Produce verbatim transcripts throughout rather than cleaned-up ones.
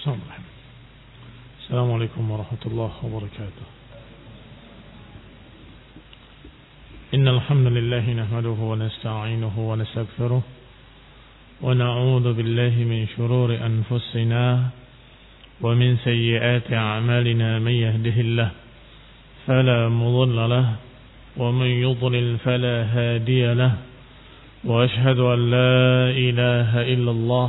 السلام عليكم ورحمة الله وبركاته. إن الحمد لله نحمده ونستعينه ونستغفره ونعوذ بالله من شرور أنفسنا ومن سيئات أعمالنا. من يهده الله فلا مضل له ومن يضلل فلا هادي له وأشهد أن لا إله إلا الله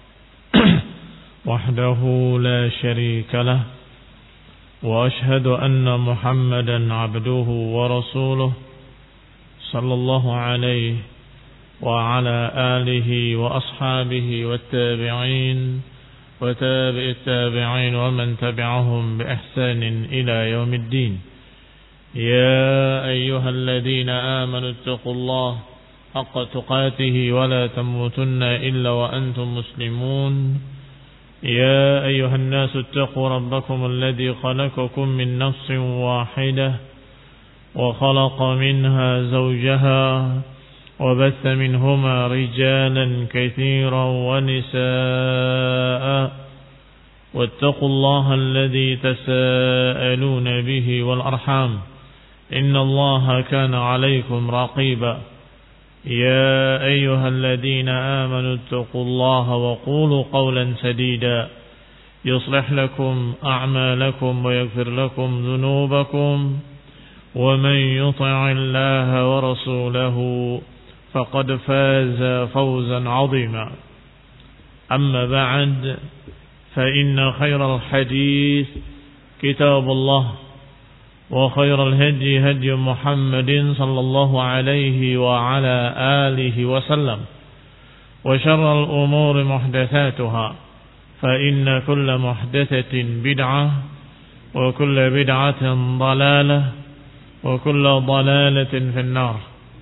وحده لا شريك له وأشهد أن محمدا عبده ورسوله صلى الله عليه وعلى آله وأصحابه والتابعين وتابع التابعين ومن تبعهم بإحسان إلى يوم الدين. يا أيها الذين آمنوا اتقوا الله حق تقاته ولا تموتن إلا وأنتم مسلمون. يا أيها الناس اتقوا ربكم الذي خلقكم من نفس واحدة وخلق منها زوجها وبث منهما رجالا كثيرا ونساء واتقوا الله الذي تساءلون به والأرحام إن الله كان عليكم رقيبا. يا أيها الذين آمنوا اتقوا الله وقولوا قولا سديدا يصلح لكم أعمالكم ويغفر لكم ذنوبكم ومن يطع الله ورسوله فقد فاز فوزا عظيما. أما بعد فإن خير الحديث كتاب الله وخير الهدي هدي محمد صلى الله عليه وعلى آله وسلم وشر الأمور محدثاتها فإن كل محدثة بدعة وكل بدعة ضلالة وكل ضلالة في النار.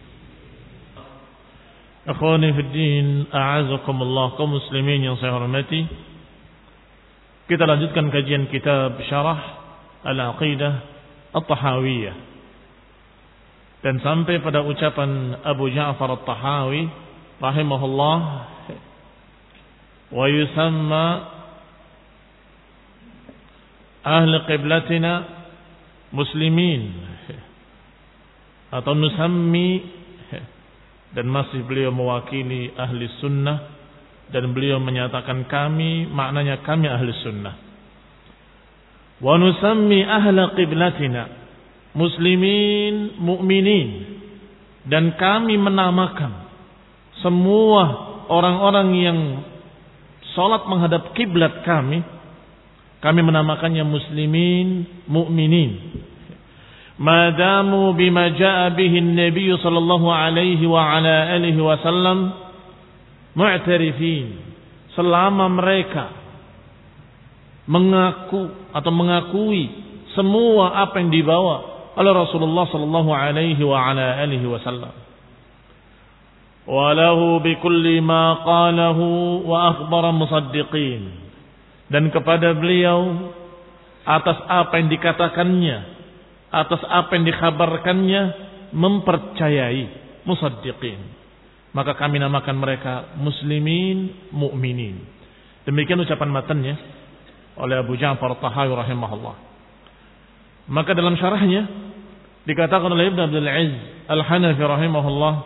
Akhwani fi din, a'azakumullah, kaum muslimin yang saya hormati. Kita lanjutkan kajian kitab Syarah Al-Aqidah At-Tahawiyah, dan sampai pada ucapan Abu Ja'far At-Tahawi rahimahullah, wa yusamma ahli qiblatina muslimin, atau nusammi, dan masih beliau mewakili ahli sunnah, dan beliau menyatakan kami, maknanya kami ahli sunnah. Wa nusammi ahla qiblatina muslimin mu'minin, dan kami menamakan semua orang-orang yang salat menghadap kiblat kami, kami menamakannya muslimin mu'minin. Madamu bima jaa bihi an-nabiy sallallahu alaihi wa ala alihi wasallam mu'tarifin, selama mereka mengaku atau mengakui semua apa yang dibawa oleh Rasulullah sallallahu alaihi wa ala alihi wasallam. Wa lahu bi kulli ma qalahu wa akhbara musaddiqin, dan kepada beliau atas apa yang dikatakannya, atas apa yang dikhabarkannya, mempercayai, musaddiqin. Maka kami namakan mereka muslimin mu'minin. Demikian ucapan matannya oleh Abu Ja'far At-Tahawi rahimahullah. Maka dalam syarahnya dikatakan oleh Ibn Abdul Aziz Al-Hanafi rahimahullah,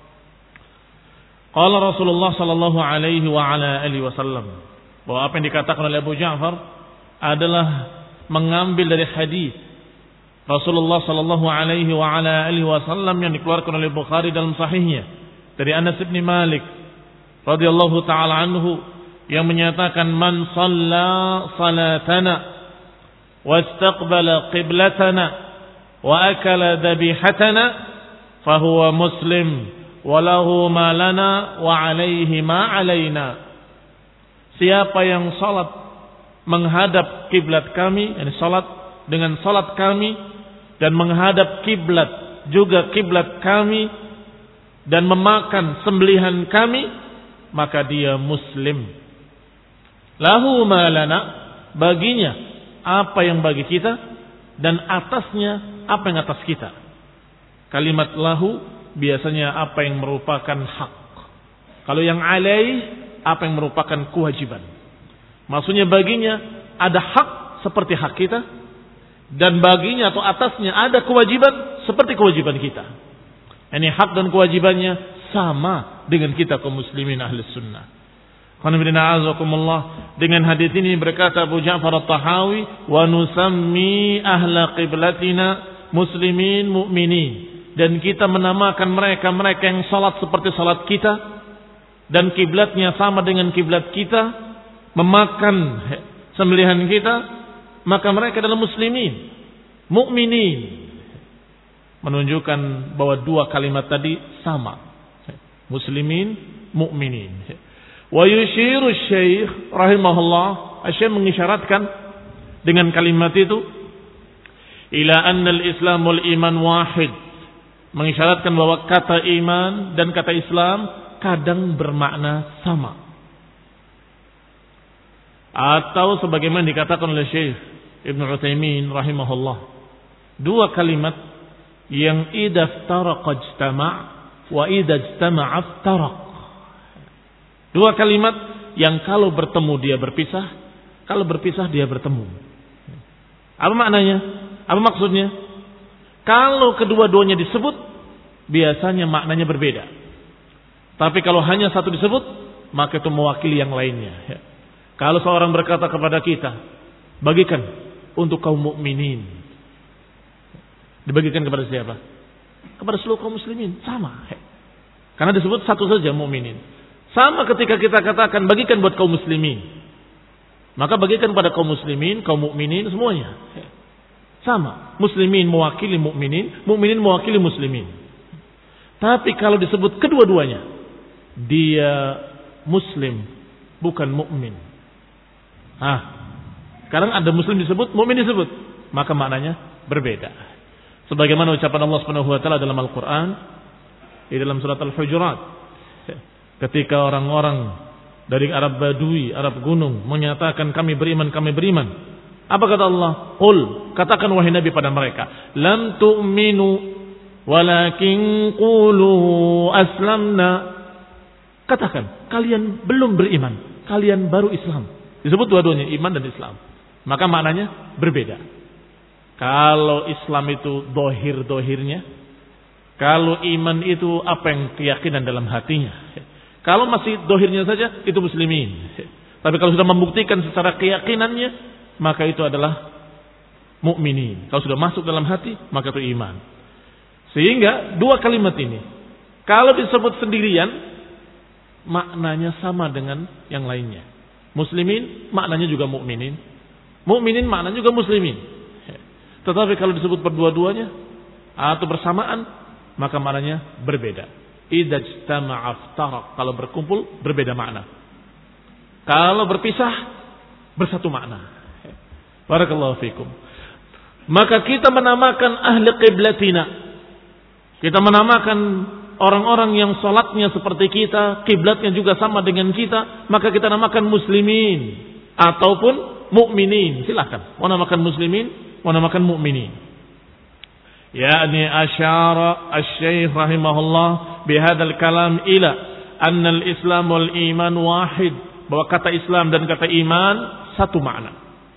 qala Rasulullah sallallahu alaihi wa ala alihi wasallam, bahwa apa yang dikatakan oleh Abu Ja'far adalah mengambil dari hadis Rasulullah sallallahu alaihi wa ala alihi wasallam yang dikeluarkan oleh Bukhari dalam sahihnya dari Anas bin Malik radhiyallahu taala anhu, yang menyatakan man shalla salatana wastaqbala qiblatana wa akala dhabihatana fahuwa muslim wa lahu ma lana wa alaihi ma alaina. Siapa yang salat menghadap kiblat kami, yani salat dengan salat kami, dan menghadap kiblat juga kiblat kami, dan memakan sembelihan kami, maka dia muslim. Lahu ma lana, baginya apa yang bagi kita, dan atasnya apa yang atas kita. Kalimat lahu biasanya apa yang merupakan hak. Kalau yang alaih, apa yang merupakan kewajiban. Maksudnya baginya ada hak seperti hak kita, dan baginya atau atasnya ada kewajiban seperti kewajiban kita. Ini hak dan kewajibannya sama dengan kita kaum muslimin ahli sunnah. Dengan hadis ini berkata Abu Ja'far At-Tahawi, wa nusammi ahla qiblatina muslimin mu'minin, dan kita menamakan mereka-mereka yang salat seperti salat kita dan kiblatnya sama dengan kiblat kita, memakan sembelihan kita, maka mereka adalah muslimin mu'minin. Menunjukkan bahwa dua kalimat tadi sama, muslimin mu'minin. Wa yushiru syekh rahimahullah, Syekh mengisyaratkan dengan kalimat itu ila anna al-islam wal iman wahid, mengisyaratkan bahwa kata iman dan kata Islam kadang bermakna sama, atau sebagaimana dikatakan oleh Syekh Ibnu Utsaimin rahimahullah, dua kalimat yang idza iftaraqa ijtama' wa idza ijtama'a iftaraq. Dua kalimat yang kalau bertemu dia berpisah, kalau berpisah dia bertemu. Apa maknanya? Apa maksudnya? Kalau kedua-duanya disebut, biasanya maknanya berbeda. Tapi kalau hanya satu disebut, maka itu mewakili yang lainnya. Kalau seorang berkata kepada kita, bagikan untuk kaum mukminin, dibagikan kepada siapa? Kepada seluruh kaum muslimin, sama. Karena disebut satu saja, mukminin. Sama ketika kita katakan bagikan buat kaum muslimin, maka bagikan pada kaum muslimin, kaum mukminin semuanya. Sama, muslimin mewakili mukminin, mukminin mewakili muslimin. Tapi kalau disebut kedua-duanya, dia muslim, bukan mukmin. Ah, sekarang ada muslim disebut, mukmin disebut, maka maknanya berbeda. Sebagaimana ucapan Allah Subhanahu wa taala dalam Al-Qur'an di dalam surat Al-Hujurat, ketika orang-orang dari Arab Badui, Arab gunung menyatakan kami beriman, kami beriman. Apa kata Allah? Qul, katakan wahai Nabi pada mereka, lam tu'minu walakin qulu aslamna. Katakan, kalian belum beriman, kalian baru Islam. Disebut dua-duanya, iman dan Islam. Maka maknanya berbeda. Kalau Islam itu dohir-dohirnya, kalau iman itu apa yang keyakinan dalam hatinya. Kalau masih dohirnya saja, itu muslimin. Tapi kalau sudah membuktikan secara keyakinannya, maka itu adalah mukminin. Kalau sudah masuk dalam hati, maka itu iman. Sehingga dua kalimat ini, kalau disebut sendirian, maknanya sama dengan yang lainnya. Muslimin maknanya juga mukminin, mukminin maknanya juga muslimin. Tetapi kalau disebut berdua-duanya atau bersamaan, maka maknanya berbeda. Idza ijtama'a iftaraq, kalau berkumpul berbeda makna. Kalau berpisah bersatu makna. Barakallahu fikum. Maka kita menamakan ahli qiblatina, kita menamakan orang-orang yang salatnya seperti kita, kiblatnya juga sama dengan kita, maka kita namakan muslimin ataupun mukminin. Silakan mau namakan muslimin, mau namakan mukminin. Yani asyara asy-syekh rahimahullah bihadzal kalam ila anna al-islam wal iman wahid, bahwa kata Islam dan kata iman satu makna.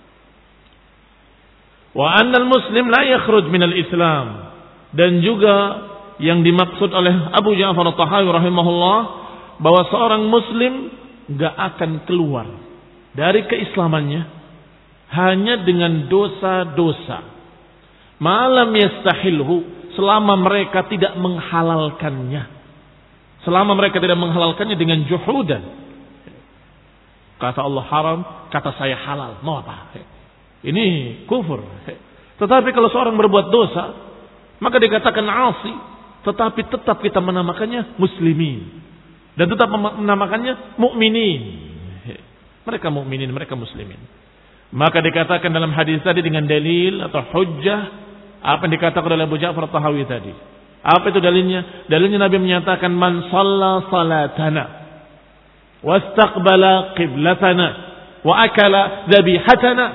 Wa anna al-muslim la yakhruj min al-islam, dan juga yang dimaksud oleh Abu Ja'far At-Tahawi rahimahullah bahwa seorang muslim enggak akan keluar dari keislamannya hanya dengan dosa-dosa. Malam yastahilhu, selama mereka tidak menghalalkannya. Selama mereka tidak menghalalkannya dengan juhudan. Kata Allah haram, kata saya halal. Mau apa? Ini kufur. Tetapi kalau seorang berbuat dosa, maka dikatakan asi, tetapi tetap kita menamakannya muslimin, dan tetap menamakannya mukminin. Mereka mukminin, mereka muslimin. Maka dikatakan dalam hadis tadi dengan dalil atau hujjah apa yang dikatakan oleh Abu Ja'far At-Tahawi tadi. Apa itu dalilnya? Dalilnya Nabi menyatakan man shalla salatana wastaqbala qiblatana wa akala dhabihatana.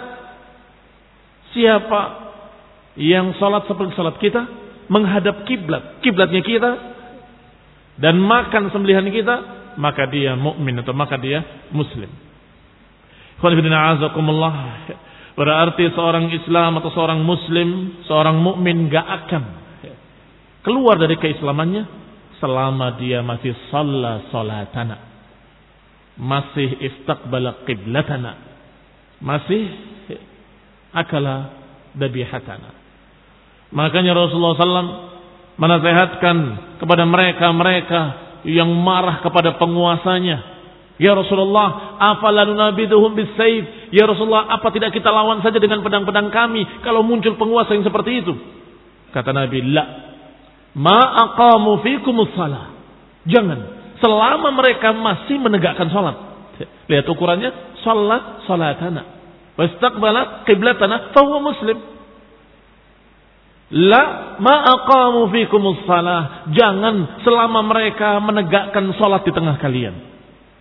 Siapa yang salat seperti salat kita, menghadap kiblat, kiblatnya kita, dan makan sembelihan kita, maka dia mukmin atau maka dia muslim. Berarti seorang Islam atau seorang Muslim, seorang mukmin gak akan keluar dari keislamannya selama dia masih shalla salatana, masih istaqbala qiblatana, masih akala dabihatana. Makanya Rasulullah sallallahu alaihi wasallam menasihatkan kepada mereka-mereka yang marah kepada penguasanya. Ya Rasulullah, afala nunabiduhum bisayf? Ya Rasulullah, apa tidak kita lawan saja dengan pedang-pedang kami kalau muncul penguasa yang seperti itu? Kata Nabi, la. Ma aqamu fikumus salah. Jangan, selama mereka masih menegakkan salat. Lihat ukurannya, salat salatana wa istaqbala qiblatana fa huwa muslim. La ma aqamu fikumus salah. Jangan selama mereka menegakkan salat di tengah kalian.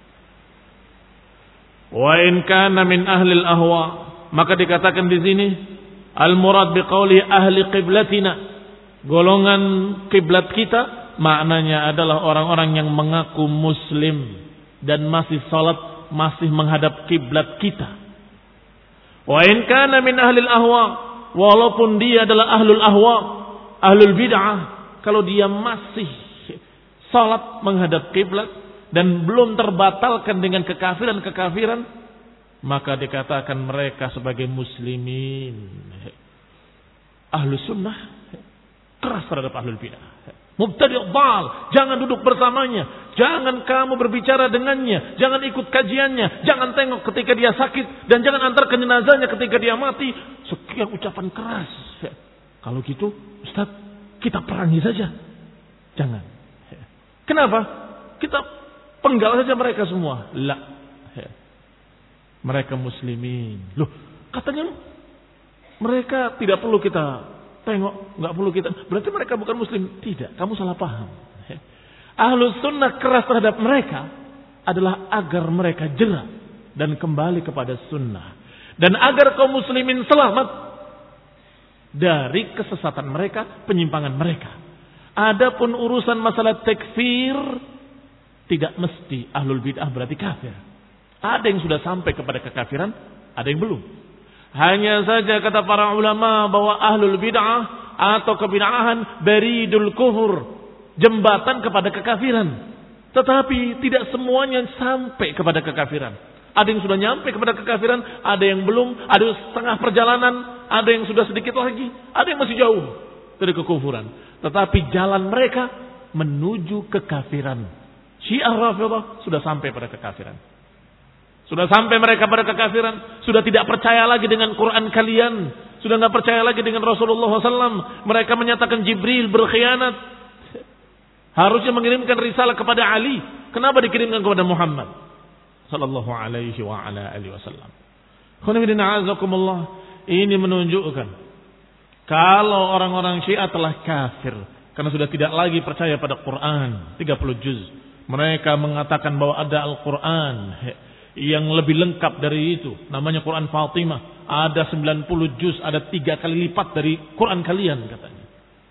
Wa in kana min ahli al-ahwa, maka dikatakan di sini al-murad biqauli ahli qiblatina, golongan kiblat kita, maknanya adalah orang-orang yang mengaku muslim dan masih salat, masih menghadap kiblat kita. Wa in kana min ahli al-ahwa, walaupun dia adalah ahlul ahwa, ahlul bid'ah, kalau dia masih salat menghadap kiblat dan belum terbatalkan dengan kekafiran-kekafiran, maka dikatakan mereka sebagai muslimin. Ahlus sunnah keras terhadap ahlul bidah. Mubtadi' dhal, jangan duduk bersamanya, jangan kamu berbicara dengannya, jangan ikut kajiannya, jangan tengok ketika dia sakit, dan jangan antarkan jenazahnya ketika dia mati. Sekian ucapan keras. Kalau gitu, Ustaz, kita perangi saja. Jangan. Kenapa? Kita penggal saja mereka semua. La. Mereka muslimin. Loh, katanya mereka tidak perlu kita tengok, nggak perlu kita. Berarti mereka bukan muslim. Tidak, kamu salah paham. Ahlus sunnah keras terhadap mereka adalah agar mereka jera dan kembali kepada sunnah, dan agar kaum muslimin selamat dari kesesatan mereka, penyimpangan mereka. Adapun urusan masalah takfir, tidak mesti ahlul bid'ah berarti kafir. Ada yang sudah sampai kepada kekafiran, ada yang belum. Hanya saja kata para ulama bahwa ahlul bid'ah atau kebid'ahan baridul kufur, jembatan kepada kekafiran. Tetapi tidak semuanya sampai kepada kekafiran. Ada yang sudah nyampe kepada kekafiran, ada yang belum, ada yang setengah perjalanan, ada yang sudah sedikit lagi, ada yang masih jauh dari kekufuran. Tetapi jalan mereka menuju kekafiran. Syiah Rafidhah sudah sampai pada kekafiran. Sudah sampai mereka pada kekafiran. Sudah tidak percaya lagi dengan Quran kalian. Sudah tidak percaya lagi dengan Rasulullah shallallahu alaihi wasallam. Mereka menyatakan Jibril berkhianat. Harusnya mengirimkan risalah kepada Ali. Kenapa dikirimkan kepada Muhammad sallallahu alaihi wa ala alihi wasallam? Ini menunjukkan kalau orang-orang Syiah telah kafir karena sudah tidak lagi percaya pada Quran tiga puluh juz. Mereka mengatakan bahwa ada Al-Quran yang lebih lengkap dari itu. Namanya Quran Fatimah. Ada sembilan puluh juz, ada tiga kali lipat dari Quran kalian katanya.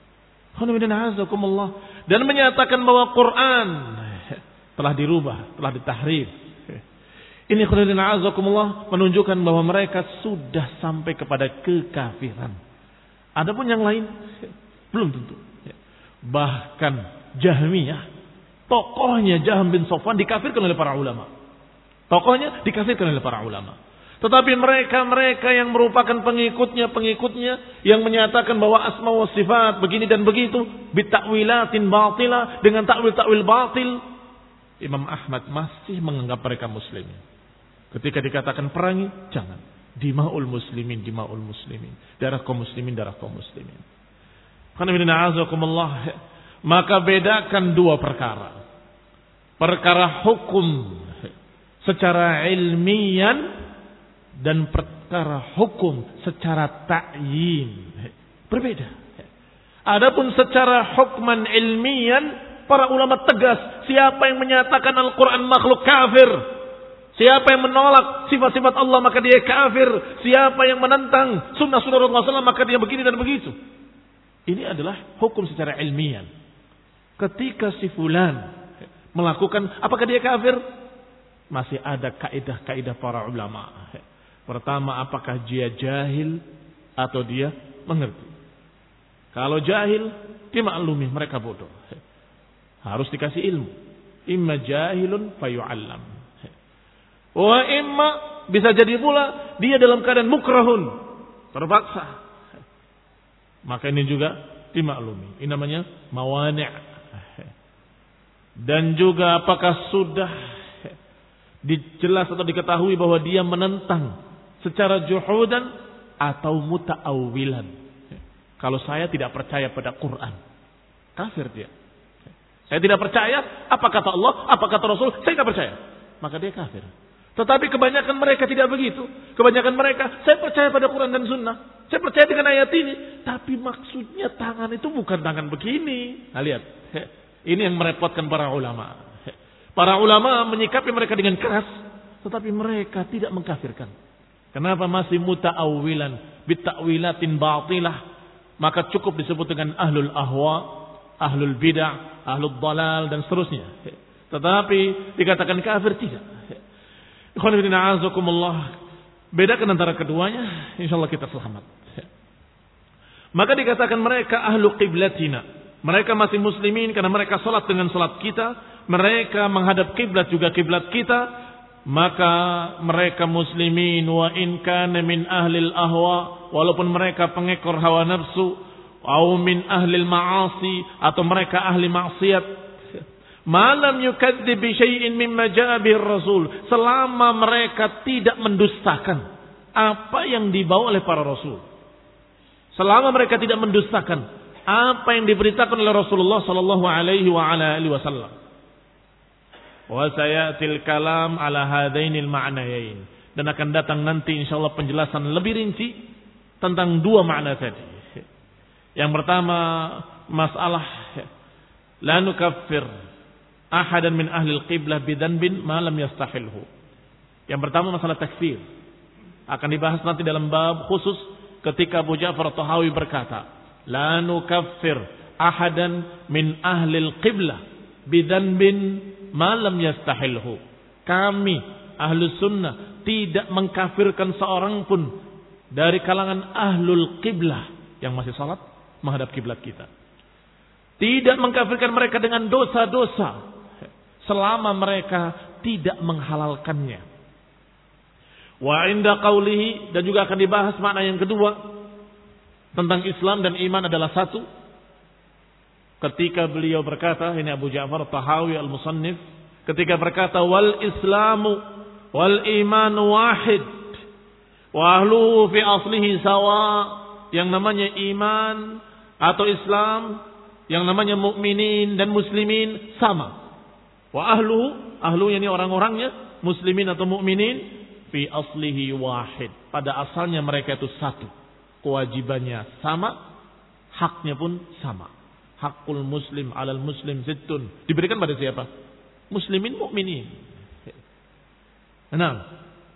Dan menyatakan bahwa Quran telah dirubah, telah ditahrif. Ini menunjukkan bahwa mereka sudah sampai kepada kekafiran. Adapun yang lain belum tentu. Bahkan Jahmiyah, tokohnya Jahm bin Safwan dikafirkan oleh para ulama. Tokohnya dikafirkan oleh para ulama. Tetapi mereka-mereka yang merupakan pengikutnya-pengikutnya yang menyatakan bahwa asma wa sifat begini dan begitu, bitakwilatin batilah, dengan takwil-takwil batil, Imam Ahmad masih menganggap mereka muslimin. Ketika dikatakan perangi, jangan. Dima'ul muslimin, dima'ul muslimin. Darah kaum muslimin, darah kaum muslimin. Maka bedakan dua perkara. Perkara hukum secara ilmian dan perkara hukum secara ta'yin. Berbeda. Adapun secara hukman ilmian, para ulama tegas, siapa yang menyatakan Al-Quran makhluk kafir, siapa yang menolak sifat-sifat Allah maka dia kafir, siapa yang menentang sunnah-sunnah Rasulullah shallallahu alaihi wasallam maka dia begini dan begitu. Ini adalah hukum secara ilmiah. Ketika si fulan melakukan, apakah dia kafir? masih ada kaidah-kaidah para ulama. Pertama, apakah dia jahil atau dia mengerti? Kalau jahil, dimaklumi mereka bodoh. Harus dikasih ilmu. Imma jahilun fayu'allam. Wa imma bisa jadi pula dia dalam keadaan mukrahun, terpaksa. Maka ini juga dimaklumi. Ini namanya mawani'. Dan juga apakah sudah dijelas atau diketahui bahwa dia menentang secara juhudan atau muta'awwilan. Kalau saya tidak percaya pada Quran, kafir dia. Saya tidak percaya apa kata Allah, apa kata Rasul, saya tidak percaya. Maka dia kafir. Tetapi kebanyakan mereka tidak begitu. Kebanyakan mereka, saya percaya pada Quran dan Sunnah. Saya percaya dengan ayat ini. Tapi maksudnya tangan itu bukan tangan begini. Nah lihat. Ini yang merepotkan para ulama. Para ulama menyikapi mereka dengan keras. Tetapi mereka tidak mengkafirkan. Kenapa masih muta'awwilan. Bitta'wilatin batilah. Maka cukup disebut dengan ahlul ahwa. Ahlul bid'ah. Ahlul dalal dan seterusnya. Tetapi dikatakan kafir tidak. Bedakan antara keduanya, insyaallah kita selamat. Maka dikatakan mereka ahlu qiblatina. Mereka masih muslimin karena mereka salat dengan salat kita, mereka menghadap kiblat juga kiblat kita, maka mereka muslimin wa in kana min ahlil ahwa, walaupun mereka pengekor hawa nafsu, atau min ahlil ma'asi, atau mereka ahli maksiat. Malam yukadzib bi syai'in mimma jaa bihi Rasul, selama mereka tidak mendustakan apa yang dibawa oleh para rasul. Selama mereka tidak mendustakan apa yang diberitakan oleh Rasulullah sallallahu alaihi wa ala alihi wasallam. Wa sayatil kalam ala hadainil ma'nayain, dan akan datang nanti insyaallah penjelasan lebih rinci tentang dua makna tadi. Yang pertama, masalah la nukaffir ahadan min ahlil qiblah bidanbin ma lam yastahilhu. Yang pertama masalah takfir. Akan dibahas nanti dalam bab khusus ketika Abu Ja'far At-Tahawi berkata, la nukaffir ahadan min ahlil qiblah bidanbin ma lam yastahilhu. Kami ahlus sunnah tidak mengkafirkan seorang pun dari kalangan ahlul qiblah yang masih salat menghadap kiblat kita. Tidak mengkafirkan mereka dengan dosa-dosa selama mereka tidak menghalalkannya. Wa inda qawlihi, dan juga akan dibahas makna yang kedua tentang Islam dan iman adalah satu. Ketika beliau berkata, ini Abu Ja'far Tahawi al-Musannif, ketika berkata wal islamu wal imanu wahid wa ahluhu fi aslihi sawa, yang namanya iman atau Islam, yang namanya mukminin dan muslimin sama. Wa ahluhu, ahlu ini orang-orangnya, muslimin atau mukminin, fi aslihi wahid, pada asalnya mereka itu satu. Kewajibannya sama, haknya pun sama. Hakul muslim alal muslim sittun, diberikan pada siapa? Muslimin, mukminin. Nah,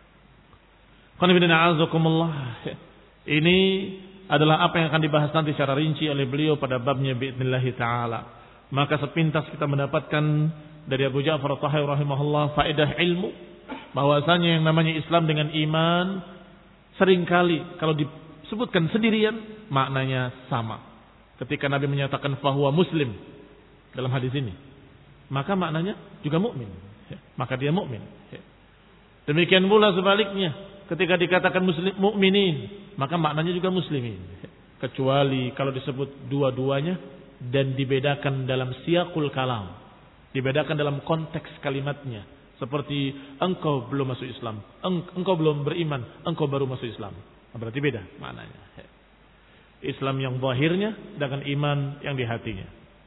ini adalah apa yang akan dibahas nanti secara rinci oleh beliau pada babnya bi'idznillah ta'ala. Maka sepintas kita mendapatkan dari Abu Ja'far At-Tahawi rahimahullah faedah ilmu, bahwasanya yang namanya Islam dengan iman seringkali kalau disebutkan sendirian maknanya sama. Ketika Nabi menyatakan fahuwa muslim dalam hadis ini, maka maknanya juga mukmin. Maka dia mukmin. Demikian pula sebaliknya, ketika dikatakan muslim mukminin, maka maknanya juga muslimin. Kecuali kalau disebut dua-duanya dan dibedakan dalam siyaqul kalam, dibedakan dalam konteks kalimatnya, seperti engkau belum masuk Islam, engkau belum beriman, engkau baru masuk Islam. Berarti beda maknanya. Islam yang zahirnya dengan iman yang di hatinya.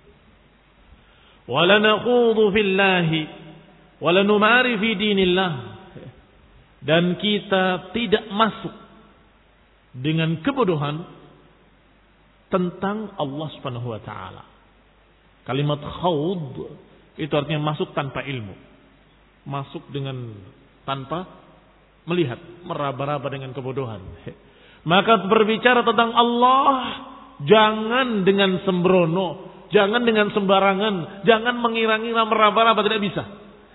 Wala nakhudhu fillahi wala numari fi dinillah, dan kita tidak masuk dengan kebodohan tentang Allah Subhanahu wa taala. Kalimat khawd itu artinya masuk tanpa ilmu. Masuk dengan tanpa melihat, meraba-raba dengan kebodohan. Maka berbicara tentang Allah jangan dengan sembrono, jangan dengan sembarangan, jangan mengira-ngira, meraba-raba, tidak bisa.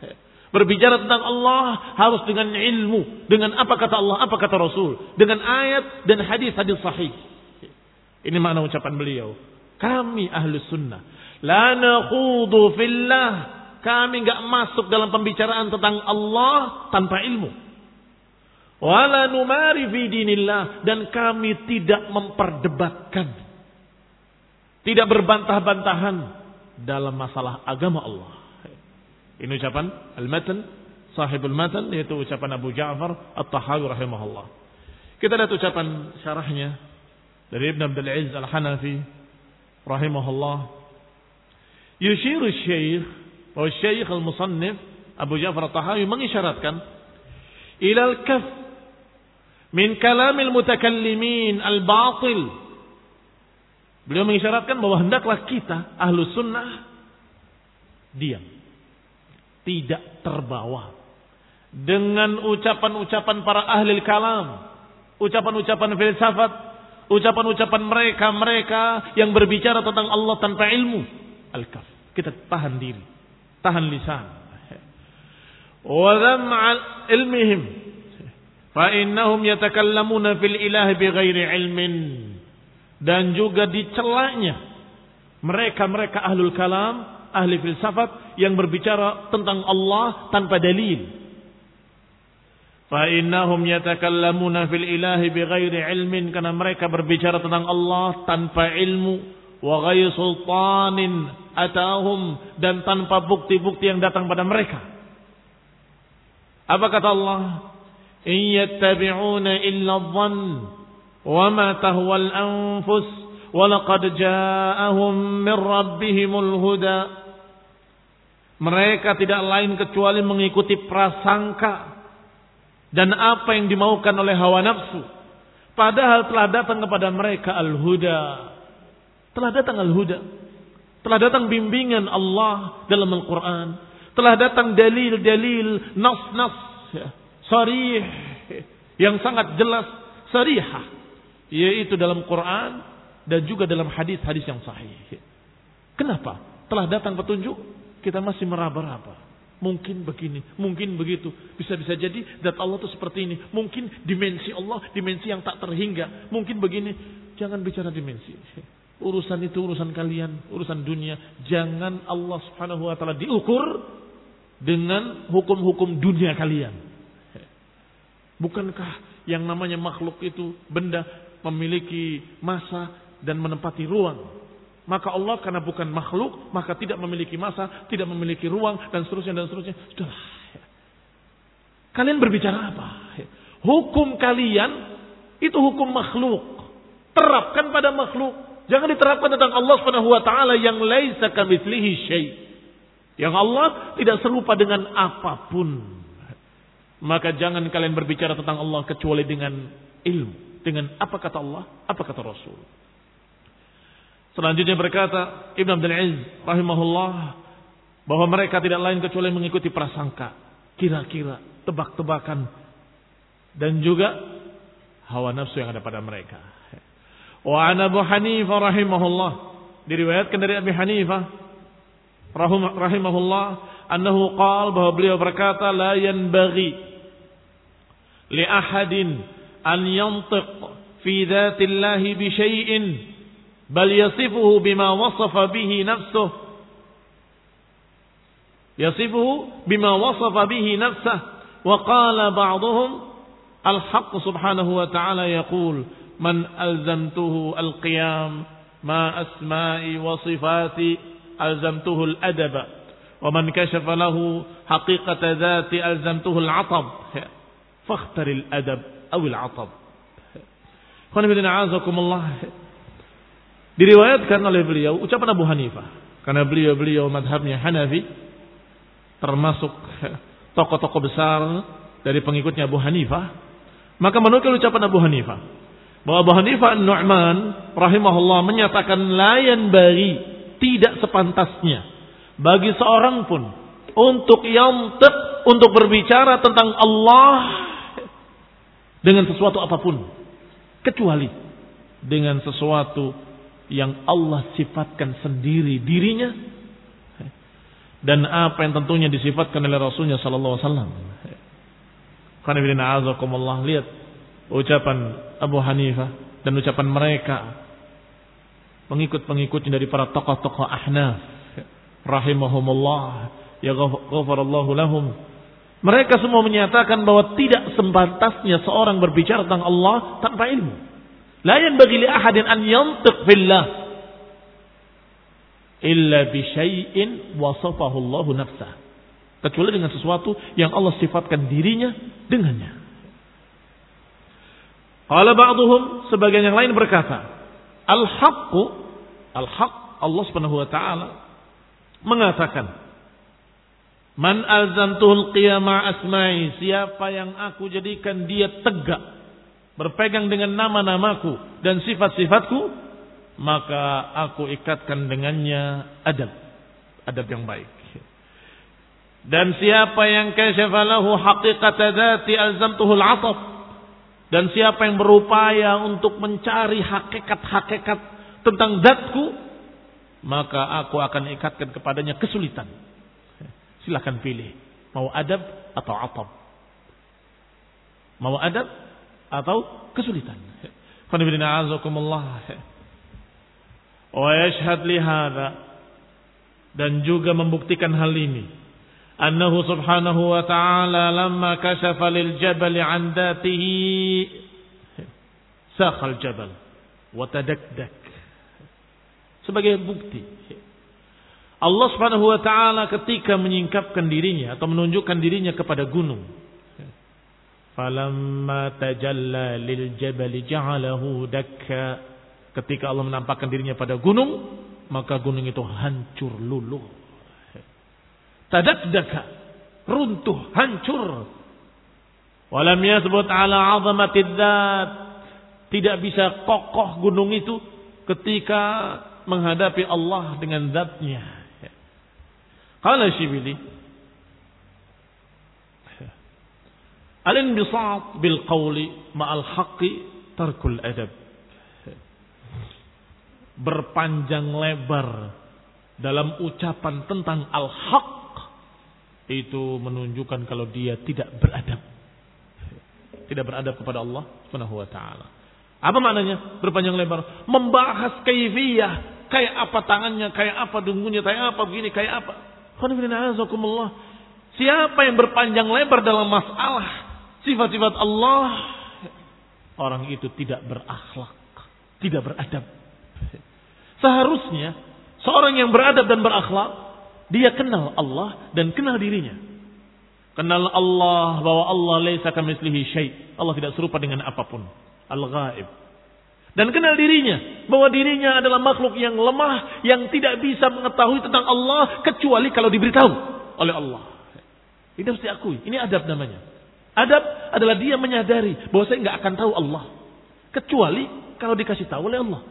Berbicara tentang Allah harus dengan ilmu, dengan apa kata Allah, apa kata Rasul, dengan ayat dan hadis-hadis sahih. Ini makna ucapan beliau. Kami ahlus sunnah, la nakhudu fillah. Kami enggak masuk dalam pembicaraan tentang Allah tanpa ilmu. Wala numari fi dinillah, dan kami tidak memperdebatkan, tidak berbantah-bantahan dalam masalah agama Allah. Ini ucapan al-matan, sahibul matan, yaitu ucapan Abu Ja'far At-Tahawi rahimahullah. Kita lihat ucapan syarahnya dari Ibn Abdul Aziz Al-Hanafi rahimahullah. Yushiru syekh wa syekh al-musannif Abu Ja'far At-Tahawi mengisyaratkan ilal kaf min kalamil mutakallimin al-batil. Beliau mengisyaratkan bahwa hendaklah kita ahlu sunnah diam, tidak terbawa dengan ucapan-ucapan para ahli kalam, ucapan-ucapan filsafat, ucapan-ucapan mereka-mereka yang berbicara tentang Allah tanpa ilmu. Al-kaf, kita tahan diri, tahan lisan. Wa dham'a ilmihim fa innahum yatakallamuna fil ilahi bighairi ilmin. Dan juga dicelanya mereka-mereka ahlul kalam, ahli filsafat yang berbicara tentang Allah tanpa dalil. Fa innahum yatakallamuna fil ilahi bighairi ilmin, karena mereka berbicara tentang Allah tanpa ilmu, wa ghairi sultanin atahum, dan tanpa bukti-bukti yang datang pada mereka. Apa kata Allah? In yattabi'una illa dhann wa ma tahwal anfus wa laqad ja'ahum min rabbihimul huda. Mereka tidak lain kecuali mengikuti prasangka dan apa yang dimaukan oleh hawa nafsu, padahal telah datang kepada mereka al-huda. Telah datang al-huda, telah datang bimbingan Allah dalam Al-Quran, telah datang dalil-dalil, nas-nas sarih yang sangat jelas, sarihah, yaitu dalam Quran dan juga dalam hadis-hadis yang sahih. Kenapa? Telah datang petunjuk, kita masih meraba-raba. Mungkin begini, mungkin begitu. Bisa-bisa jadi zat Allah itu seperti ini. Mungkin dimensi Allah, dimensi yang tak terhingga. Mungkin begini. Jangan bicara dimensi. Urusan itu urusan kalian, urusan dunia. Jangan Allah subhanahu wa ta'ala diukur dengan hukum-hukum dunia kalian. Bukankah yang namanya makhluk itu benda memiliki masa dan menempati ruang? Maka Allah karena bukan makhluk, maka tidak memiliki masa, tidak memiliki ruang, dan seterusnya dan seterusnya. Sudahlah. Kalian berbicara apa? Hukum kalian itu hukum makhluk. Terapkan pada makhluk. Jangan diterapkan tentang Allah Subhanahu wa taala yang laisa kamitslihi syai'. Yang Allah tidak serupa dengan apapun. Maka jangan kalian berbicara tentang Allah kecuali dengan ilmu. Dengan apa kata Allah, apa kata Rasul. Selanjutnya berkata Ibn Abdul Aziz rahimahullah, bahwa mereka tidak lain kecuali mengikuti prasangka, kira-kira, tebak-tebakan, dan juga hawa nafsu yang ada pada mereka. Wa an Abu Hanifah rahimahullah, diriwayatkan dari Abi Hanifah rahimahullah, annahu qala, bahwa beliau berkata, la yanbaghi li ahadin an yantiq fi dzatillahi bi syai'in bal yasifuhu bima wasafa bihi nafsuhu yasifuhu bima wasafa bihi nafsuhu wa qala ba'dhum al-haqq subhanahu wa ta'ala yaqul man alzamtuhu al-qiyam ma asma'i wa sifati alzamtuhu al-adaba wa man kashafa lahu haqiqata dhati alzamtuhu al-'atab fakhtar al-adab awil atab. Diriwayatkan oleh beliau ucapan Abu Hanifah, karena beliau-beliau madhabnya Hanafi, termasuk tokoh-tokoh besar dari pengikutnya Abu Hanifah. Maka menukil ucapan Abu Hanifah bahwa Abu Hanifah An-Nu'man rahimahullah menyatakan layan bari, tidak sepantasnya bagi seorang pun untuk yantiq, untuk berbicara tentang Allah dengan sesuatu apapun, kecuali dengan sesuatu yang Allah sifatkan sendiri dirinya, dan apa yang tentunya disifatkan oleh Rasulnya sallallahu alaihi wasallam. Qanifidina azakumullah, lihat ucapan Abu Hanifah dan ucapan mereka pengikut-pengikutnya dari para tokoh-tokoh Ahnaf rahimahumullah, ya ghafarallahu lahum. Mereka semua menyatakan bahwa tidak sepantasnya seorang berbicara tentang Allah tanpa ilmu. La yanbaghi li ahadin an yantiq fillah illa bi syai'in wasafahu Allah nafsah, kecuali dengan sesuatu yang Allah sifatkan dirinya dengannya. Qala ba'dhum, sebagian yang lain berkata, al-haqqu, al-haq, Allah Subhanahu wa taala mengatakan, man alzamtuhul qiyama asma'i, siapa yang aku jadikan dia tegak berpegang dengan nama-namaku dan sifat-sifatku, maka aku ikatkan dengannya adab, adab yang baik. Dan siapa yang kasyafa lahu haqiqata dzati alzamtuhul 'ataf, dan siapa yang berupaya untuk mencari hakikat-hakikat tentang zatku, maka aku akan ikatkan kepadanya kesulitan. Silakan pilih, mau adab atau 'ataf, mau adab atau kesulitan. Qanifidina azakumullah. Wa yashhad li hadza, dan juga membuktikan hal ini, annahu subhanahu wa ta'ala lamma kashafa lil jabal an dhatihi sakhal jabal wa tadakdak. Sebagai bukti, Allah Subhanahu wa ta'ala ketika menyingkapkan dirinya atau menunjukkan dirinya kepada gunung, falamma tajalla lil jabal ja'alahu dakka, ketika Allah menampakkan dirinya pada gunung, maka gunung itu hancur luluh. Tadakdaka, runtuh, hancur. Walam yasbut ala 'azamatid dzat, tidak bisa kokoh gunung itu ketika menghadapi Allah dengan zatnya. Qala Syibili, al-inbisat bil qawli ma'al haqqi tarkul adab. Berpanjang lebar dalam ucapan tentang al-haq itu menunjukkan kalau dia tidak beradab. Tidak beradab kepada Allah Subhanahu wa taala. Apa maknanya berpanjang lebar? Membahas kaifiyah, kayak apa tangannya, kayak apa dunggunya, kayak apa begini, kayak apa. Siapa yang berpanjang lebar dalam masalah sifat-sifat Allah, orang itu tidak berakhlak, tidak beradab. Seharusnya seorang yang beradab dan berakhlak, dia kenal Allah dan kenal dirinya. Kenal Allah bahwa Allah laisa kamitslihi syai', Allah tidak serupa dengan apapun, al-ghaib. Dan kenal dirinya bahwa dirinya adalah makhluk yang lemah, yang tidak bisa mengetahui tentang Allah kecuali kalau diberitahu oleh Allah. Ini harus diakui, ini adab namanya. Adab adalah dia menyadari bahwa saya enggak akan tahu Allah kecuali kalau dikasih tahu oleh Allah.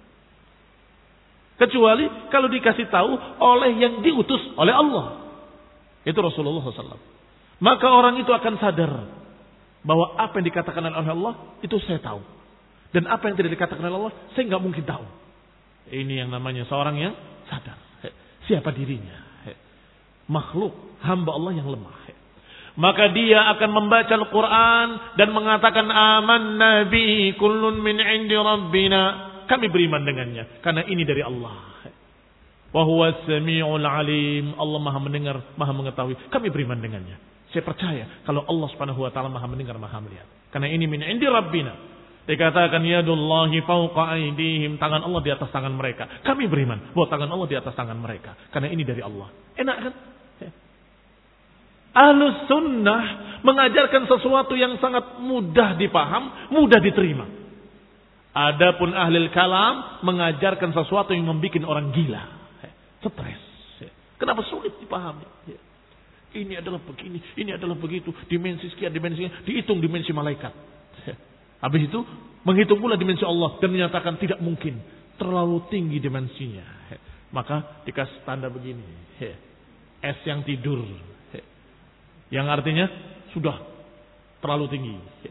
Kecuali kalau dikasih tahu oleh yang diutus oleh Allah. Itu Rasulullah shallallahu alaihi wasallam. Maka orang itu akan sadar bahwa apa yang dikatakan oleh Allah itu saya tahu. Dan apa yang tidak dikatakan oleh Allah saya nggak mungkin tahu. Ini yang namanya seorang yang sadar. Siapa dirinya. Makhluk hamba Allah yang lemah. Maka dia akan membaca Al-Quran dan mengatakan amanna bihi kullun min indi rabbina. Kami beriman dengannya karena ini dari Allah. Wa huwas samiul alim, Allah Maha mendengar, Maha mengetahui. Kami beriman dengannya. Saya percaya kalau Allah Subhanahu wa taala Maha mendengar, Maha melihat. Karena ini min indi rabbina. Dikatakan yadullahi fawqa aydihim, tangan Allah di atas tangan mereka. Kami beriman bahwa tangan Allah di atas tangan mereka karena ini dari Allah. Enak kan? Ahlus sunnah mengajarkan sesuatu yang sangat mudah dipaham, mudah diterima. Adapun ahlul kalam mengajarkan sesuatu yang membuat orang gila, stres. Kenapa sulit dipahami? Ini adalah begini, ini adalah begitu, dimensi sekian, dimensi sekian, dihitung dimensi malaikat. Habis itu menghitung pula dimensi Allah dan menyatakan tidak mungkin, terlalu tinggi dimensinya. Maka dikasih tanda begini, es yang tidur, yang artinya sudah terlalu tinggi.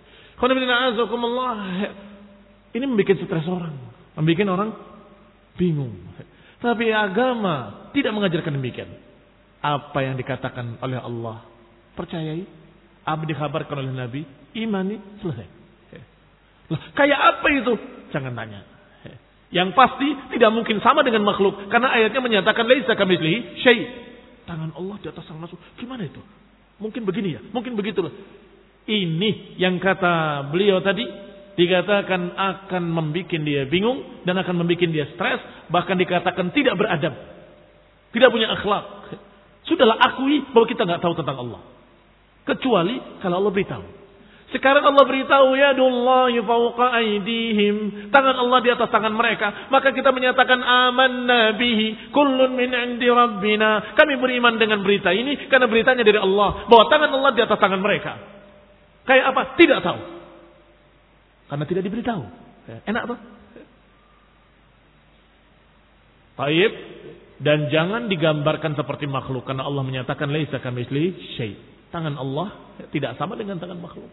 Ini membuat stres orang, membuat orang bingung. Tapi agama tidak mengajarkan demikian. apa yang dikatakan oleh Allah, percayai. Apa dikabarkan oleh Nabi, imani, selesai. Loh, kayak apa itu? Jangan tanya. Yang pasti tidak mungkin sama dengan makhluk, karena ayatnya menyatakan laisa kamitslihi syai'. Tangan Allah di atas tangan Rasul. Gimana itu? Mungkin begini ya, mungkin begitu loh. Ini yang kata beliau tadi dikatakan akan membuat dia bingung dan akan membuat dia stres, bahkan dikatakan tidak beradab, tidak punya akhlak. Sudahlah akui bahwa kita nggak tahu tentang Allah, kecuali kalau Allah beritahu. Sekarang Allah beritahu yadullahi fawqa aydihim, tangan Allah di atas tangan mereka, maka kita menyatakan amanna bihi kullun min indi rabbina. Kami beriman dengan berita ini karena beritanya dari Allah, bahwa tangan Allah di atas tangan mereka. Kayak apa? Tidak tahu. Karena tidak diberitahu. Enak tuh. Taib. Dan jangan digambarkan seperti makhluk, karena Allah menyatakan laisa kamitslihi syai'. Tangan Allah tidak sama dengan tangan makhluk.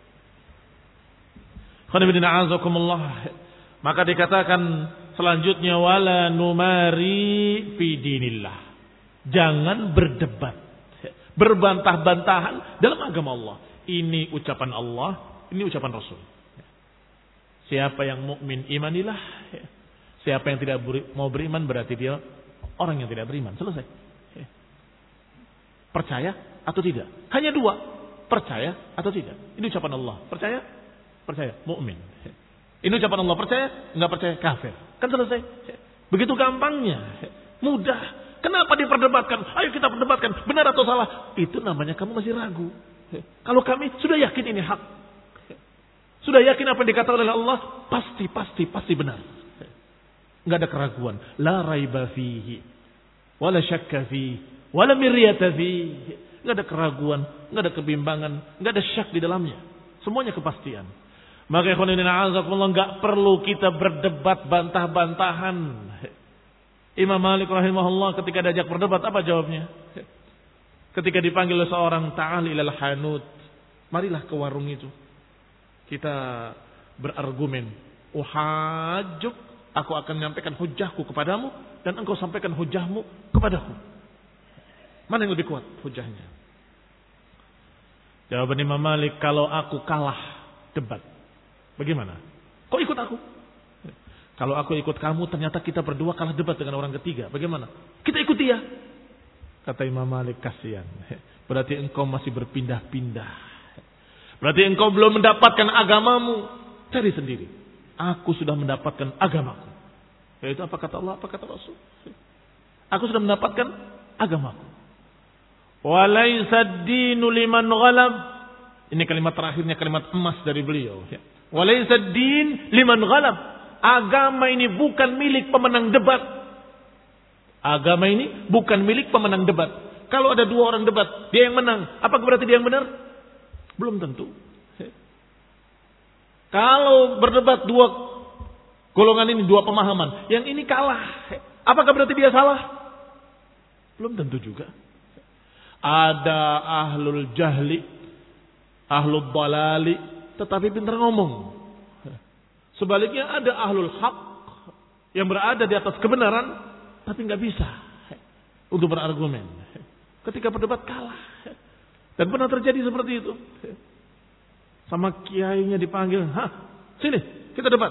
Maka dikatakan selanjutnya wala numari fi dinillah. Jangan berdebat, berbantah-bantahan dalam agama Allah. Ini ucapan Allah, ini ucapan Rasul. Siapa yang mukmin imanilah. Siapa yang tidak mau beriman berarti dia orang yang tidak beriman. Selesai. Percaya atau tidak? Hanya dua. Percaya atau tidak? Ini ucapan Allah. Percaya? Percaya. Mukmin. Ini ucapan Allah. Percaya? Enggak percaya? Kafir. Kan selesai. Begitu gampangnya. Mudah. Kenapa diperdebatkan? Ayo kita perdebatkan. Benar atau salah? Itu namanya kamu masih ragu. Kalau kami sudah yakin ini hak. Sudah yakin apa yang dikatakan oleh Allah? Pasti, pasti, pasti benar. Enggak ada keraguan. La raiba fihi. Wala syakka fihi. Wala miryata fihi. Enggak ada keraguan. Enggak ada kebimbangan. Enggak ada syak di dalamnya. Semuanya kepastian. Maka ikhwanina azakumullah, enggak perlu kita berdebat bantah-bantahan. Imam Malik rahimahullah ketika diajak berdebat, apa jawabnya? Ketika dipanggil oleh seorang, ta'al ilal hanut. Marilah ke warung itu. Kita berargumen. Uhajjuk. Aku akan menyampaikan hujahku kepadamu. Dan engkau sampaikan hujahmu kepadaku. Mana yang lebih kuat hujahnya? Jawaban Imam Malik, kalau aku kalah debat. Bagaimana? Kok ikut aku? Kalau aku ikut kamu, ternyata kita berdua kalah debat dengan orang ketiga. Bagaimana? Kita ikut dia. Kata Imam Malik, kasihan. Berarti engkau masih berpindah-pindah. Berarti engkau belum mendapatkan agamamu. Cari sendiri. Aku sudah mendapatkan agamaku. Yaitu apa kata Allah, apa kata Rasul. Aku sudah mendapatkan agamaku. Walaysa ad-dinu liman ghalab. Ini kalimat terakhirnya, kalimat emas dari beliau. Walaysa ad-din liman ghalab. Agama ini bukan milik pemenang debat. Agama ini bukan milik pemenang debat. Kalau ada dua orang debat, dia yang menang. Apakah berarti dia yang benar? Belum tentu. Kalau berdebat dua golongan ini, dua pemahaman, yang ini kalah, apakah berarti dia salah? Belum tentu juga. Ada ahlul jahli, ahlul balali, tetapi pintar ngomong. Sebaliknya ada ahlul haq yang berada di atas kebenaran, tapi nggak bisa untuk berargumen. Ketika berdebat kalah. Dan pernah terjadi seperti itu. Sama kiainya dipanggil, hah, sini kita debat.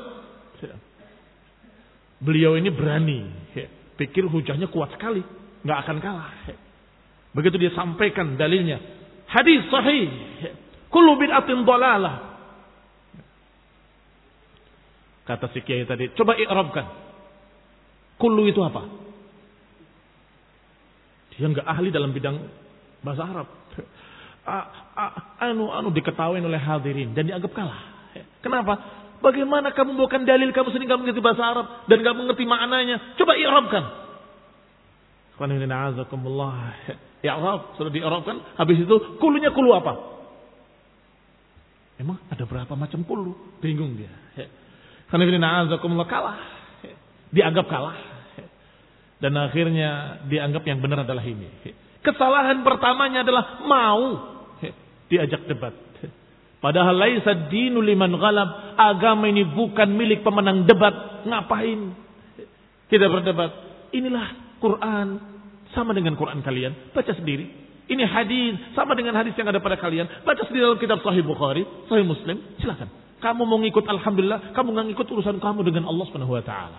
Beliau ini berani, pikir hujahnya kuat sekali, nggak akan kalah. Begitu dia sampaikan dalilnya, hadis sahih, kullu bid'atin dhalalah. Kata si kiai tadi, coba i'rabkan. Kullu itu apa? Dia nggak ahli dalam bidang bahasa Arab. Anu anu diketahui oleh hadirin dan dianggap kalah. Kenapa? Bagaimana kamu bukan dalil kamu sendiri nggak mengerti bahasa Arab dan nggak mengerti maknanya? Coba i'rabkan. Qanina azakumullah. I'rab sudah di'rabkan. Habis itu kulunya kulu apa? Emang ada berapa macam kulu? Bingung dia. Qanina azakumullah, kalah. Dianggap kalah. Dan akhirnya dianggap yang benar adalah ini. Kesalahan pertamanya adalah mau diajak debat. Padahal laisa dinu liman ghalab. Agama ini bukan milik pemenang debat. Ngapain kita berdebat? Inilah Quran. sama dengan Quran kalian, baca sendiri. Ini hadis sama dengan hadis yang ada pada kalian, baca sendiri dalam kitab Sahih Bukhari, Sahih Muslim, silakan. Kamu mau ngikut alhamdulillah, kamu nggak ngikut urusan kamu dengan Allah Subhanahu wa taala.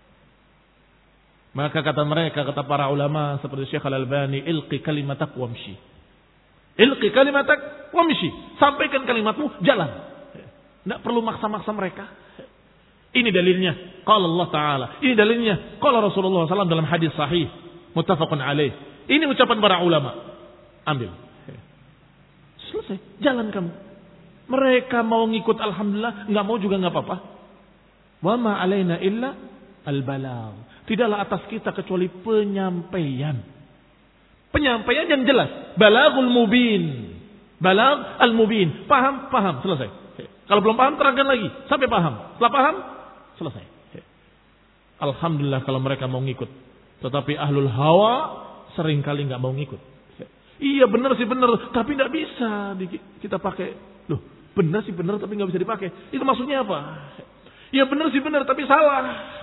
Maka kata mereka, kata para ulama seperti Syekh Al-Albani, ilqi kalimatak wamshi. Ilqi kalimatak wamshi. Sampaikan kalimatmu, jalan. Tidak perlu maksa-maksa mereka. Ini dalilnya qala Allah taala. Ini dalilnya qala Rasulullah sallallahu alaihi wasallam dalam hadis sahih muttafaqun alaih. Ini ucapan para ulama. Ambil. Selesai, jalan kamu. Mereka mau ngikut alhamdulillah, enggak mau juga enggak apa-apa. Wa ma alaina illa al-balagh. Tidaklah atas kita kecuali penyampaian. Penyampaian yang jelas. Balaghul mubin. Balagh al-mubin. Paham? Paham. Selesai. Kalau belum paham, terangkan lagi. Sampai paham. Setelah paham, selesai. Alhamdulillah kalau mereka mau ngikut. Tetapi ahlul hawa seringkali nggak mau ngikut. Iya benar sih benar. Tapi nggak bisa kita pakai. Loh benar sih benar tapi nggak bisa dipakai. Itu maksudnya apa? Iya benar sih benar tapi salah.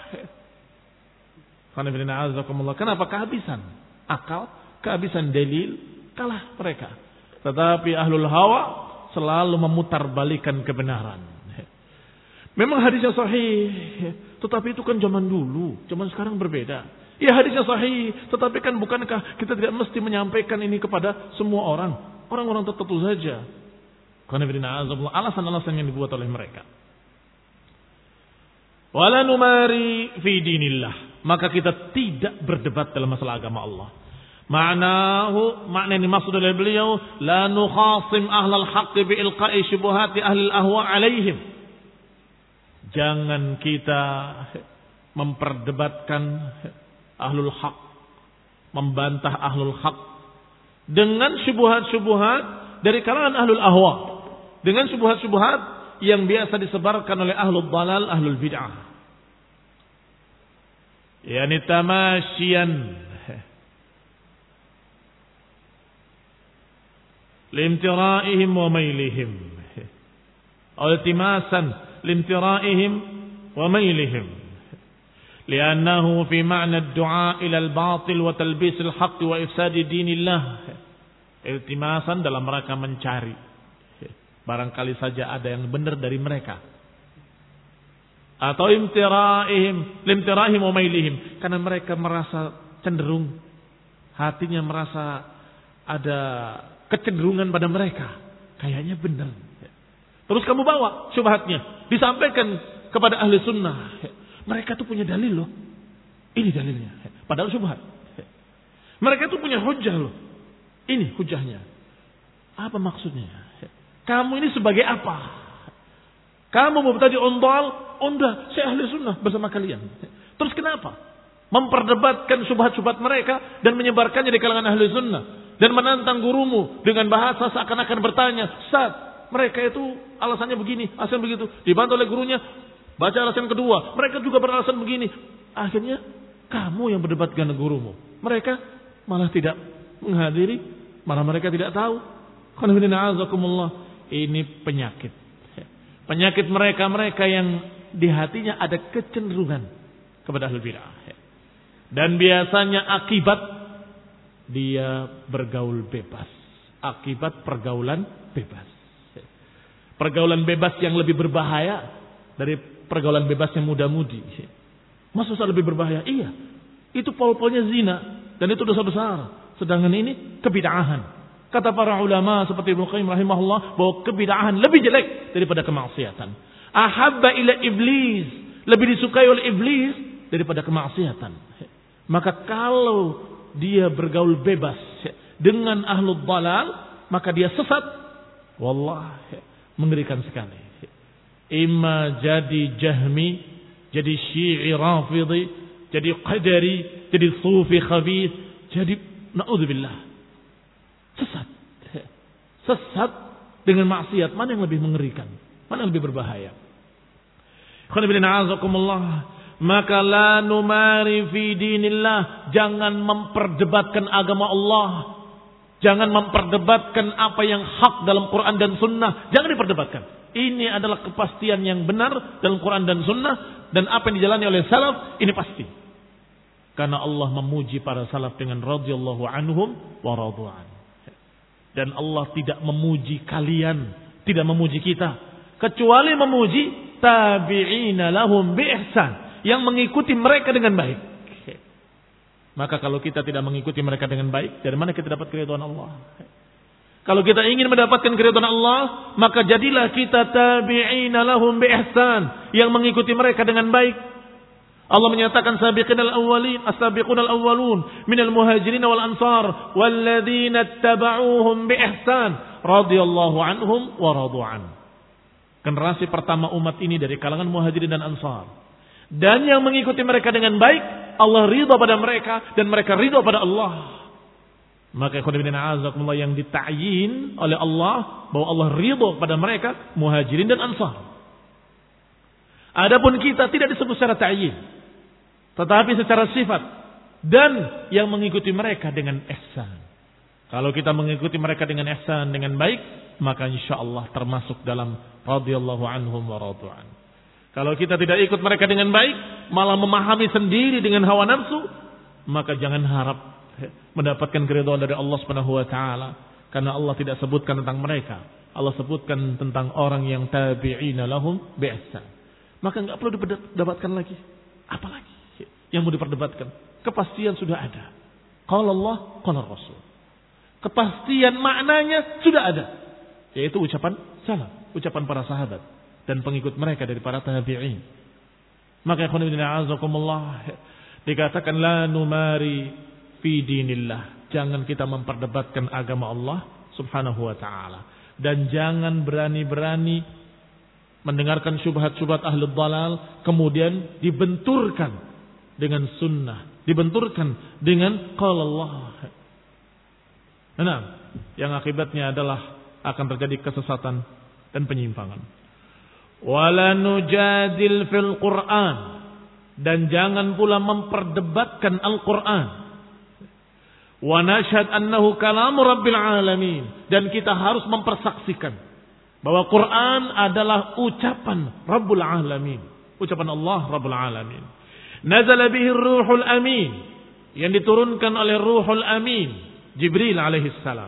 Kenapa? Kehabisan akal, kehabisan dalil, kalah mereka. Tetapi ahlul hawa selalu memutarbalikan kebenaran. Memang hadisnya sahih, tetapi itu kan zaman dulu, zaman sekarang berbeda. Ya hadisnya sahih, tetapi kan bukankah kita tidak mesti menyampaikan ini kepada semua orang, orang-orang tertentu saja. Karena alasan-alasan yang dibuat oleh mereka. Wala numari fi dinillah. Maka kita tidak berdebat dalam masalah agama Allah. Ma'nahu, makna yang dimaksud oleh beliau, la nukhasim ahlal haqqi bi ilqa'i syubuhati ahlil ahwa alaihim. Jangan kita memperdebatkan ahlul haq, membantah ahlul haq dengan syubhat-syubhat dari kalangan ahlul ahwa, dengan syubhat-syubhat yang biasa disebarkan oleh ahlul dalal, ahlul bid'ah. Yani tamasyian limtira'ihim wa mailihim, iltimasan limtira'ihim wa mailihim, li'annahu fi ma'na ad-du'a ila al-batil wa talbis al-haqq wa ifsad dinillah. Iltimasan dalam rangka mencari, barangkali saja ada yang benar dari mereka, atau imtira'ihim limtira'ihim wa mailihim, karena mereka merasa cenderung, hatinya merasa ada kecenderungan pada mereka, kayaknya benar. Terus kamu bawa syubhatnya, disampaikan kepada ahli sunnah. Mereka tuh punya dalil loh, ini dalilnya, padahal syubhat. Mereka tuh punya hujah loh, ini hujahnya. Apa maksudnya? Kamu ini sebagai apa? Kamu mubtadi undal, unda, saya ahli sunnah bersama kalian. Terus kenapa? Memperdebatkan syubhat-syubhat mereka dan menyebarkannya di kalangan ahli sunnah. Dan menantang gurumu dengan bahasa seakan-akan bertanya, Ustaz, mereka itu alasannya begini, alasan begitu. Dibantu oleh gurunya, baca alasan kedua. Mereka juga beralasan begini. Akhirnya kamu yang berdebat dengan gurumu. Mereka malah tidak menghadiri, malah mereka tidak tahu. Ini penyakit. Penyakit mereka-mereka yang di hatinya ada kecenderungan kepada ahlul bid'ah. Dan biasanya akibat dia bergaul bebas. Akibat pergaulan bebas. Pergaulan bebas yang lebih berbahaya dari pergaulan bebas yang muda-mudi. Maksudnya lebih berbahaya? Iya. Itu pol-polnya zina. Dan itu dosa besar. Sedangkan ini kebid'ahan. Kata para ulama seperti Ibnu Qayyim rahimahullah bahwa kebid'ahan lebih jelek daripada kemaksiatan. Ahabba ila iblis, lebih disukai oleh iblis daripada kemaksiatan. Maka kalau dia bergaul bebas dengan ahlul dalal, maka dia sesat. Wallah, mengerikan sekali. Imma jadi Jahmi, jadi Syi'i Rafidhi, jadi Qadari, jadi Sufi Khabith, jadi na'udzubillah. Sesat. Sesat dengan maksiat. Mana yang lebih mengerikan? Mana yang lebih berbahaya? Maka la numari fi dinillah. Jangan memperdebatkan agama Allah. Jangan memperdebatkan apa yang hak dalam Quran dan Sunnah. Jangan diperdebatkan. Ini adalah kepastian yang benar dalam Quran dan Sunnah. Dan apa yang dijalani oleh salaf, ini pasti. Karena Allah memuji para salaf dengan radhiyallahu anhum wa radu'an. Dan Allah tidak memuji kalian, tidak memuji kita, kecuali memuji tabi'ina lahum bi ihsan, yang mengikuti mereka dengan baik. Maka kalau kita tidak mengikuti mereka dengan baik, dari mana kita dapat keridhaan Allah? Kalau kita ingin mendapatkan keridhaan Allah, maka jadilah kita tabi'ina lahum bi ihsan, yang mengikuti mereka dengan baik. Allah menyatakan sabiqinal awwalin as-sabiqunal awwalun minal muhajirin wal ansar walladzina ittaba'uuhum bi ihsan radhiyallahu anhum wa radu'an. Generasi pertama umat ini dari kalangan muhajirin dan ansar, dan yang mengikuti mereka dengan baik, Allah ridha pada mereka dan mereka ridha pada Allah. Maka ikhwan fillah azakumullah, yang dita'yin oleh Allah bahwa Allah ridha pada mereka muhajirin dan ansar. Adapun kita tidak disebut secara ta'yin, tetapi secara sifat, dan yang mengikuti mereka dengan ihsan. Kalau kita mengikuti mereka dengan ihsan, dengan baik, maka insyaallah termasuk dalam radhiyallahu anhum wa radu'an. Kalau kita tidak ikut mereka dengan baik, malah memahami sendiri dengan hawa nafsu, maka jangan harap mendapatkan keridhaan dari Allah Subhanahu wa taala, karena Allah tidak sebutkan tentang mereka. Allah sebutkan tentang orang yang tabi'ina lahum bi ihsan. Maka enggak perlu diperdebatkan lagi. Apalagi yang mau diperdebatkan? Kepastian sudah ada. Qala Allah, qala Rasul. Kepastian maknanya sudah ada, yaitu ucapan salaf, ucapan para sahabat dan pengikut mereka dari para tabi'in. Maka ikhwan fillah azakumullah, dikatakan la numari fi dinillah. Jangan kita memperdebatkan agama Allah Subhanahu wa taala, dan jangan berani-berani mendengarkan syubhat-syubhat ahli dhalal kemudian dibenturkan dengan sunnah, dibenturkan dengan qala Allah. Nah, yang akibatnya adalah akan terjadi kesesatan dan penyimpangan. Wala nujadil fil Qur'an, dan jangan pula memperdebatkan Al-Qur'an. Wa nashhad annahu kalamu rabbil alamin, dan kita harus mempersaksikan bahwa Quran adalah ucapan Rabbul Alamin, ucapan Allah Rabbul Alamin. Nazala bihi Ruhul Amin, yang diturunkan oleh Ruhul Amin, Jibril alaihi salam.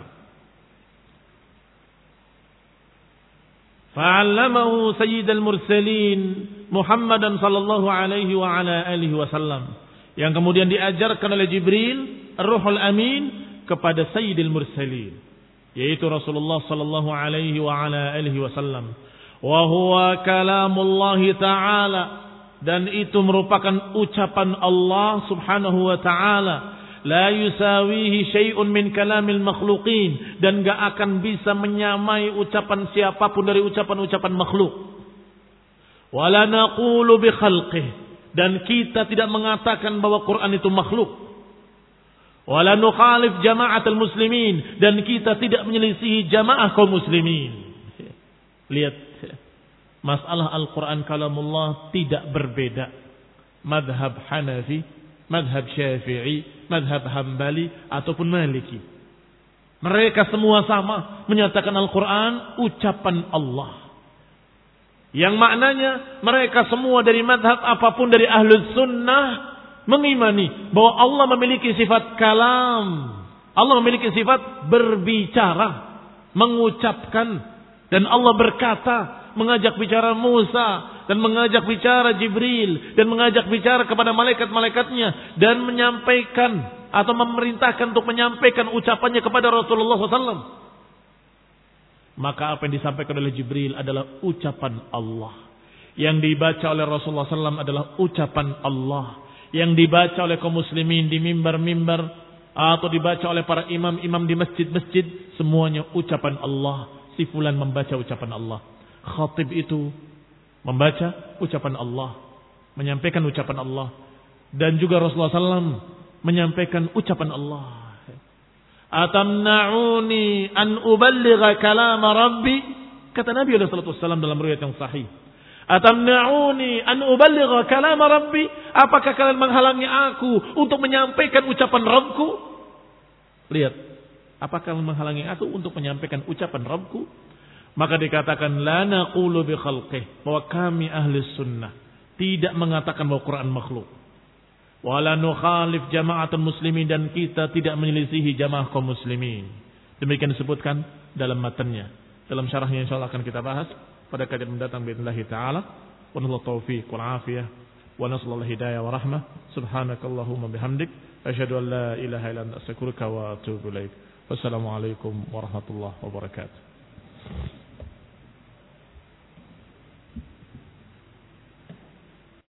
Fa'allamahu sayyidul mursalin Muhammadan sallallahu alaihi wa ala alihi wasallam, yang kemudian diajarkan oleh Jibril Ruhul Amin kepada sayyidul mursalin, yaitu Rasulullah sallallahu alaihi wa ala alihi wasallam. Wa huwa kalamullah ta'ala, dan itu merupakan ucapan Allah Subhanahu wa ta'ala. La yusawihi syai'un min kalamil makhluqin, dan enggak akan bisa menyamai ucapan siapapun dari ucapan-ucapan makhluk. Wala naqulu bi khalqihi, dan kita tidak mengatakan bahwa Quran itu makhluk. Wala nukhalif jama'atul muslimin, dan kita tidak menyelisihi jamaah kaum muslimin. Lihat, masalah Al-Quran kalamullah tidak berbeda. Madhab Hanafi, madhab Syafi'i, madhab Hambali, ataupun Maliki. Mereka semua sama menyatakan Al-Quran ucapan Allah, yang maknanya mereka semua dari madhab apapun dari Ahlus Sunnah mengimani bahwa Allah memiliki sifat kalam. Allah memiliki sifat berbicara, mengucapkan. Dan Allah berkata, mengajak bicara Musa, dan mengajak bicara Jibril, dan mengajak bicara kepada malaikat-malaikatnya, dan menyampaikan atau memerintahkan untuk menyampaikan ucapannya kepada Rasulullah shallallahu alaihi wasallam. Maka apa yang disampaikan oleh Jibril adalah ucapan Allah. Yang dibaca oleh Rasulullah shallallahu alaihi wasallam adalah ucapan Allah. Yang dibaca oleh kaum muslimin di mimbar-mimbar atau dibaca oleh para imam-imam di masjid-masjid, semuanya ucapan Allah. Si fulan membaca ucapan Allah, khatib itu membaca ucapan Allah, menyampaikan ucapan Allah, dan juga Rasulullah shallallahu alaihi wasallam menyampaikan ucapan Allah. Atamna'uni an uballigha kalam Rabbi, kata Nabi sallallahu alaihi wasallam dalam riwayat yang sahih. Atamna'uni an uballigha kalam Rabbi, apakah kalian menghalangi aku untuk menyampaikan ucapan Rabbku? Lihat, apakah kalian menghalangi aku untuk menyampaikan ucapan Rabbku? Maka dikatakan la naqulu bi khalqih, bahwa kami ahli sunnah tidak mengatakan bahwa Quran makhluk. Wala nukhalif jama'atul muslimin, dan kita tidak menyelisihi jamaah kaum muslimin. Demikian disebutkan dalam matanya. Dalam syarahnya insyaallah akan kita bahas pada kajian mendatang باذنillah taala. Wa nallahu taufiq wal afiyah wa nasallahu hidayah wa rahmah. Subhanakallahumma bihamdik asyhadu an la ilaha illa anta astaghfiruka wa atubu ilaik. Wassalamu alaikum warahmatullahi wabarakatuh.